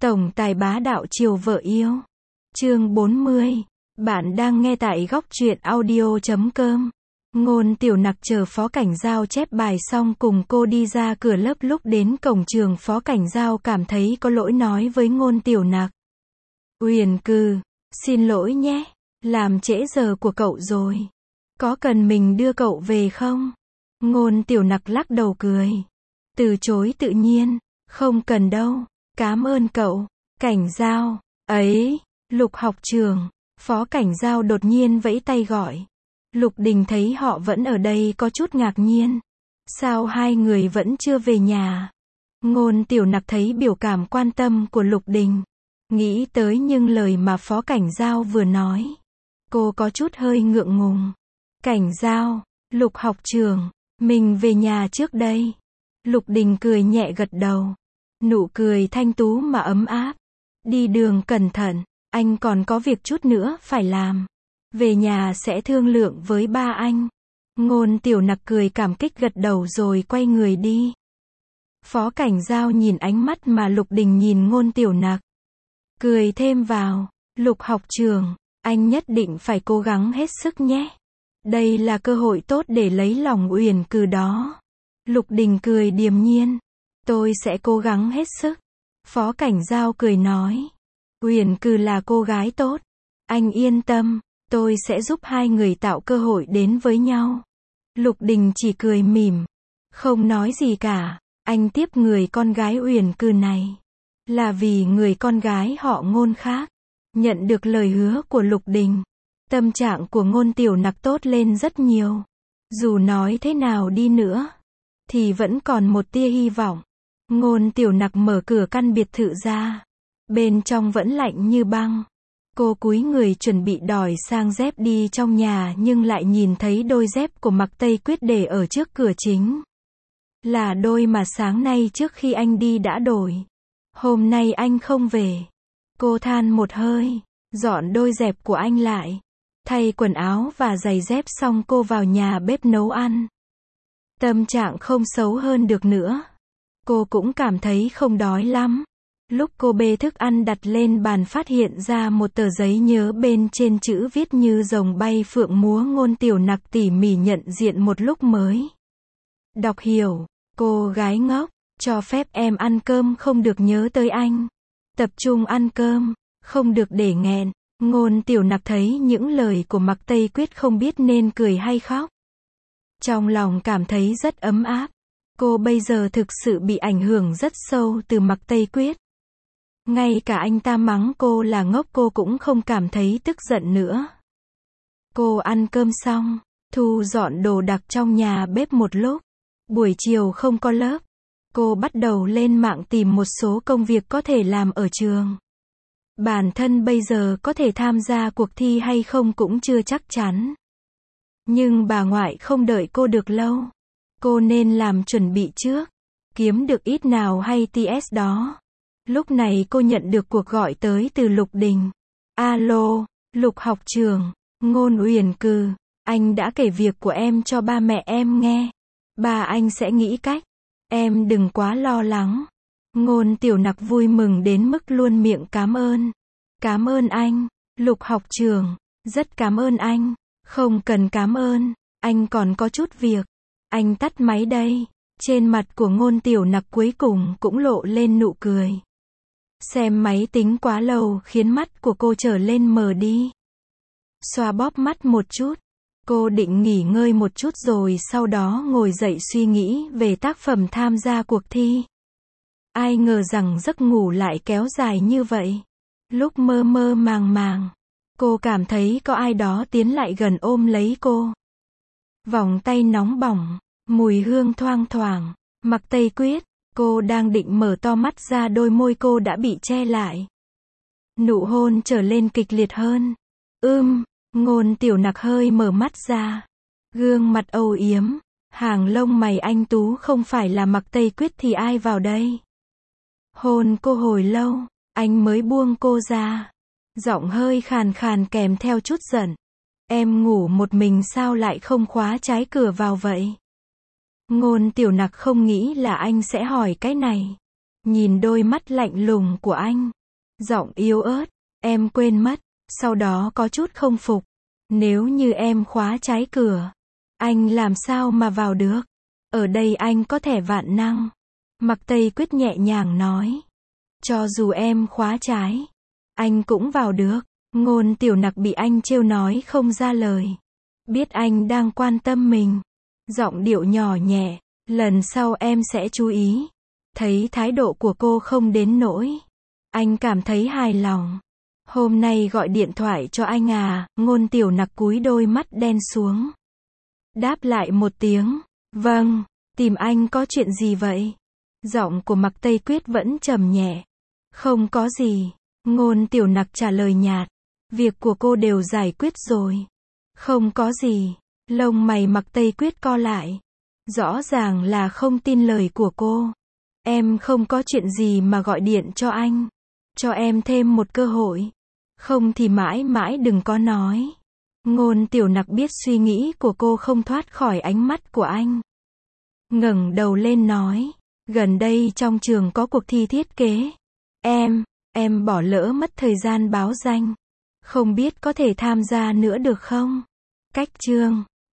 Tổng tài bá đạo chiều vợ yêu. Chương 40. Bạn đang nghe tại góc truyện audio.com. Ngôn Tiểu Nặc chờ Phó Cảnh Giao chép bài xong cùng cô đi ra cửa lớp, lúc đến cổng trường Phó Cảnh Giao cảm thấy có lỗi nói với Ngôn Tiểu Nặc. Uyển Cừ, xin lỗi nhé, làm trễ giờ của cậu rồi. Có cần mình đưa cậu về không? Ngôn Tiểu Nặc lắc đầu cười. Từ chối tự nhiên, không cần đâu, cảm ơn cậu. Cảnh Giao, ấy, Lục học trường. Phó Cảnh Giao đột nhiên vẫy tay gọi. Lục Đình thấy họ vẫn ở đây có chút ngạc nhiên. Sao hai người vẫn chưa về nhà? Ngôn Tiểu Nặc thấy biểu cảm quan tâm của Lục Đình, nghĩ tới những lời mà Phó Cảnh Giao vừa nói. Cô có chút hơi ngượng ngùng. Cảnh Giao, Lục học trường, mình về nhà trước đây. Lục Đình cười nhẹ gật đầu. Nụ cười thanh tú mà ấm áp. Đi đường cẩn thận, anh còn có việc chút nữa phải làm. Về nhà sẽ thương lượng với ba anh. Ngôn Tiểu Nặc cười cảm kích gật đầu rồi quay người đi. Phó Cảnh Giao nhìn ánh mắt mà Lục Đình nhìn Ngôn Tiểu Nặc, cười thêm vào. Lục học trường, anh nhất định phải cố gắng hết sức nhé. Đây là cơ hội tốt để lấy lòng Uyển Cừ đó. Lục Đình cười điềm nhiên. Tôi sẽ cố gắng hết sức. Phó Cảnh Giao cười nói. Uyển Cừ là cô gái tốt. Anh yên tâm, tôi sẽ giúp hai người tạo cơ hội đến với nhau. Lục Đình chỉ cười mỉm, không nói gì cả. Anh tiếp người con gái Uyển Cừ này là vì người con gái họ Ngôn khác. Nhận được lời hứa của Lục Đình, tâm trạng của Ngôn Tiểu Nặc tốt lên rất nhiều. Dù nói thế nào đi nữa, thì vẫn còn một tia hy vọng. Ngôn Tiểu Nặc mở cửa căn biệt thự ra. Bên trong vẫn lạnh như băng. Cô cúi người chuẩn bị đòi sang dép đi trong nhà, nhưng lại nhìn thấy đôi dép của Mạc Tây Quyết để ở trước cửa chính. Là đôi mà sáng nay trước khi anh đi đã đổi. Hôm nay anh không về. Cô than một hơi, dọn đôi dép của anh lại, thay quần áo và giày dép xong cô vào nhà bếp nấu ăn. Tâm trạng không xấu hơn được nữa. Cô cũng cảm thấy không đói lắm. Lúc cô bê thức ăn đặt lên bàn phát hiện ra một tờ giấy nhớ, bên trên chữ viết như rồng bay phượng múa. Ngôn Tiểu Nặc tỉ mỉ nhận diện một lúc mới đọc hiểu. Cô gái ngốc, cho phép em ăn cơm không được nhớ tới anh. Tập trung ăn cơm, không được để nghẹn. Ngôn Tiểu Nặc thấy những lời của Mạc Tây Quyết không biết nên cười hay khóc. Trong lòng cảm thấy rất ấm áp. Cô bây giờ thực sự bị ảnh hưởng rất sâu từ Mạc Tây Quyết. Ngay cả anh ta mắng cô là ngốc cô cũng không cảm thấy tức giận nữa. Cô ăn cơm xong, thu dọn đồ đạc trong nhà bếp một lúc. Buổi chiều không có lớp. Cô bắt đầu lên mạng tìm một số công việc có thể làm ở trường. Bản thân bây giờ có thể tham gia cuộc thi hay không cũng chưa chắc chắn. Nhưng bà ngoại không đợi cô được lâu. Cô nên làm chuẩn bị trước. Kiếm được ít nào hay TS đó. Lúc này cô nhận được cuộc gọi tới từ Lục Đình. Alo, Lục học trường, Ngôn Uyển Cừ, anh đã kể việc của em cho ba mẹ em nghe. Ba anh sẽ nghĩ cách. Em đừng quá lo lắng. Ngôn Tiểu Nặc vui mừng đến mức luôn miệng cảm ơn. Cảm ơn anh, Lục học trường, rất cảm ơn anh. Không cần cảm ơn, anh còn có chút việc. Anh tắt máy đây. Trên mặt của Ngôn Tiểu Nặc cuối cùng cũng lộ lên nụ cười. Xem máy tính quá lâu khiến mắt của cô trở lên mờ đi. Xoa bóp mắt một chút. Cô định nghỉ ngơi một chút rồi sau đó ngồi dậy suy nghĩ về tác phẩm tham gia cuộc thi. Ai ngờ rằng giấc ngủ lại kéo dài như vậy. Lúc mơ mơ màng màng, cô cảm thấy có ai đó tiến lại gần ôm lấy cô. Vòng tay nóng bỏng, mùi hương thoang thoảng. Mạc Tây Quyết, cô đang định mở to mắt ra, đôi môi cô đã bị che lại. Nụ hôn trở lên kịch liệt hơn. Ngôn Tiểu Nặc hơi mở mắt ra. Gương mặt âu yếm, hàng lông mày anh tú, không phải là Mạc Tây Quyết thì ai vào đây? Hôn cô hồi lâu, anh mới buông cô ra. Giọng hơi khàn khàn kèm theo chút giận. Em ngủ một mình sao lại không khóa trái cửa vào vậy? Ngôn Tiểu Nặc không nghĩ là anh sẽ hỏi cái này. nhìn đôi mắt lạnh lùng của anh. Giọng yếu ớt, em quên mất, sau đó có chút không phục. Nếu như em khóa trái cửa, anh làm sao mà vào được? Ở đây anh có thẻ vạn năng. Mạc Tây Quyết nhẹ nhàng nói. Cho dù em khóa trái, anh cũng vào được. Ngôn Tiểu Nặc bị anh trêu nói không ra lời. Biết anh đang quan tâm mình. Giọng điệu nhỏ nhẹ, lần sau em sẽ chú ý. Thấy thái độ của cô không đến nỗi. Anh cảm thấy hài lòng. Hôm nay gọi điện thoại cho anh à? Ngôn Tiểu Nặc cúi đôi mắt đen xuống. Đáp lại một tiếng. Vâng, tìm anh có chuyện gì vậy? Giọng của Mạc Tây Quyết vẫn trầm nhẹ. Không có gì. Ngôn Tiểu Nặc trả lời nhạt. Việc của cô đều giải quyết rồi. Không có gì. Lông mày Mạc Tây Quyết co lại. Rõ ràng là không tin lời của cô. Em không có chuyện gì mà gọi điện cho anh. Cho em thêm một cơ hội. Không thì mãi mãi đừng có nói. Ngôn Tiểu Nặc biết suy nghĩ của cô không thoát khỏi ánh mắt của anh. Ngẩng đầu lên nói. Gần đây trong trường có cuộc thi thiết kế. Em bỏ lỡ mất thời gian báo danh. Không biết có thể tham gia nữa được không? Cách chương